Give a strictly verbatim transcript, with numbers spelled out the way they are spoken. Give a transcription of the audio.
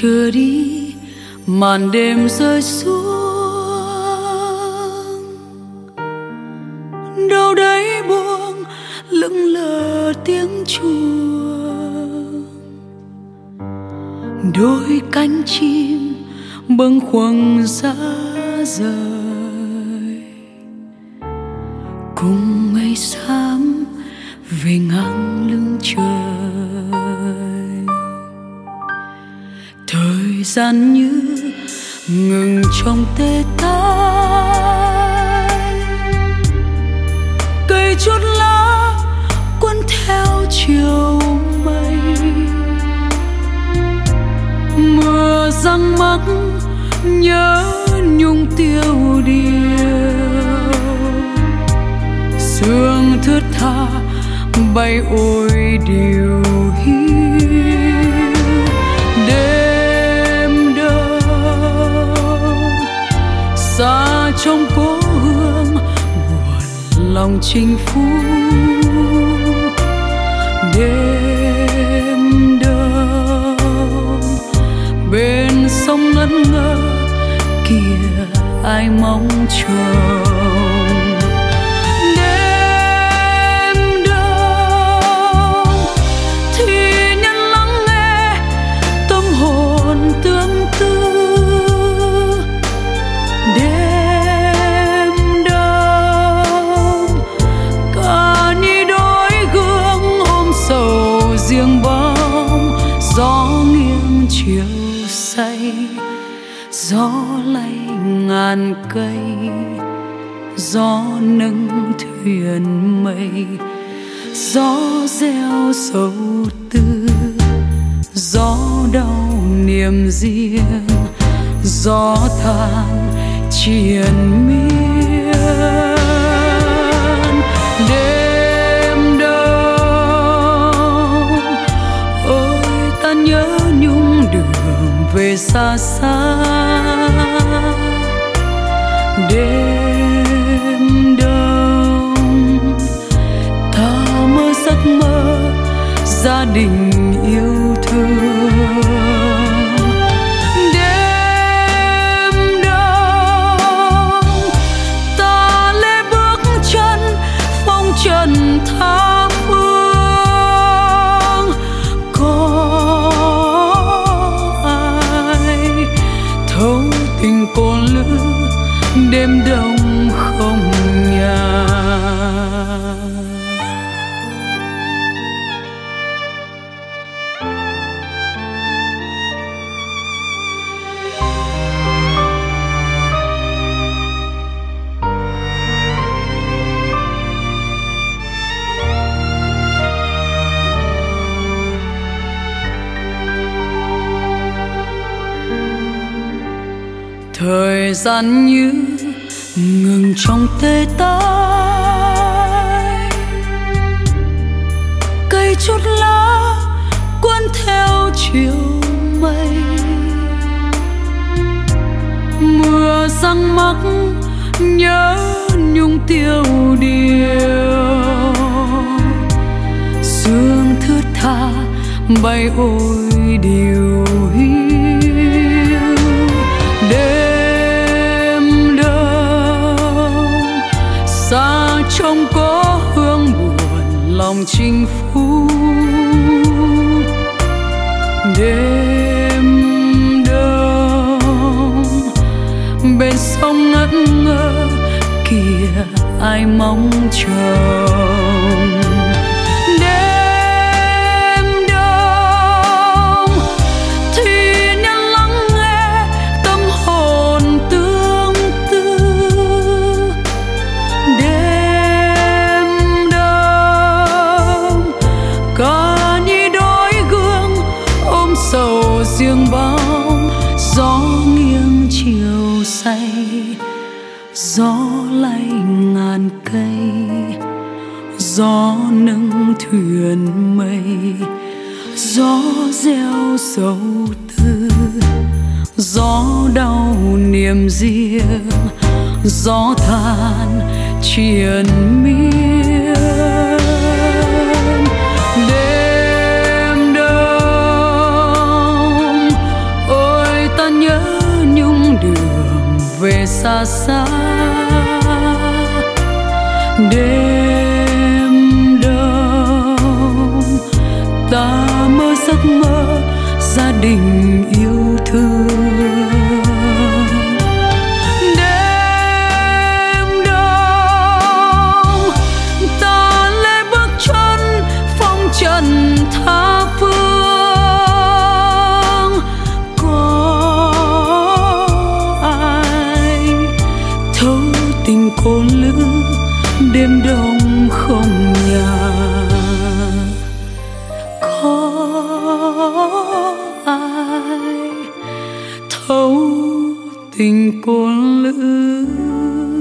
chưa đi, màn đêm rơi xuống. Đâu đấy buông lững lờ tiếng chuông, đôi cánh chim bâng khuâng giá rời, cùng mây xám về ngang lưng trời. Thời gian như ngừng trong tê tái, cây chút lá cuốn theo chiều mây. Mưa răng mắc nhớ nhung tiêu điều, sương thướt tha bay ôi điều hiu. Đêm đông xa trong cố hương, buồn lòng chinh phu. Đêm đông bên sông ngẩn ngơ, kìa ai mong trông. Gió lay ngàn cây, gió nâng thuyền mây, gió reo sầu tư, gió đau niềm riêng, gió than triền miên. Đêm đông ôi ta nhớ nhung đường về xa xa. Đêm đông ta mơ giấc mơ gia đình yêu thương. Đêm đông ta lê bước chân phong trần tha phương. Có ai thấu tình cô lữ đêm đông không nhà. Thời gian như ngừng trong tê tái, cây chút lá cuốn theo chiều mây. Mưa răng mắc nhớ nhung tiêu điều, sương thướt tha bay ôi điều hiu. Đêm đông xa trong có hương buồn lòng chinh phu. Đêm đông bên sông ngẩn ngơ, kìa ai mong trông. Riêng bóng gió nghiêng chiều say, gió lay ngàn cây, gió nâng thuyền mây, gió reo sầu tư, gió đau niềm riêng, gió than triền miên. Đêm đông xa xa. Đêm đông ta mơ giấc mơ gia đình yêu thương. Đêm đông ta lê bước chân phong trần tha phương. Có ai thấu tình cô lữ đêm đông không nhà? Có ai thấu tình cô lữ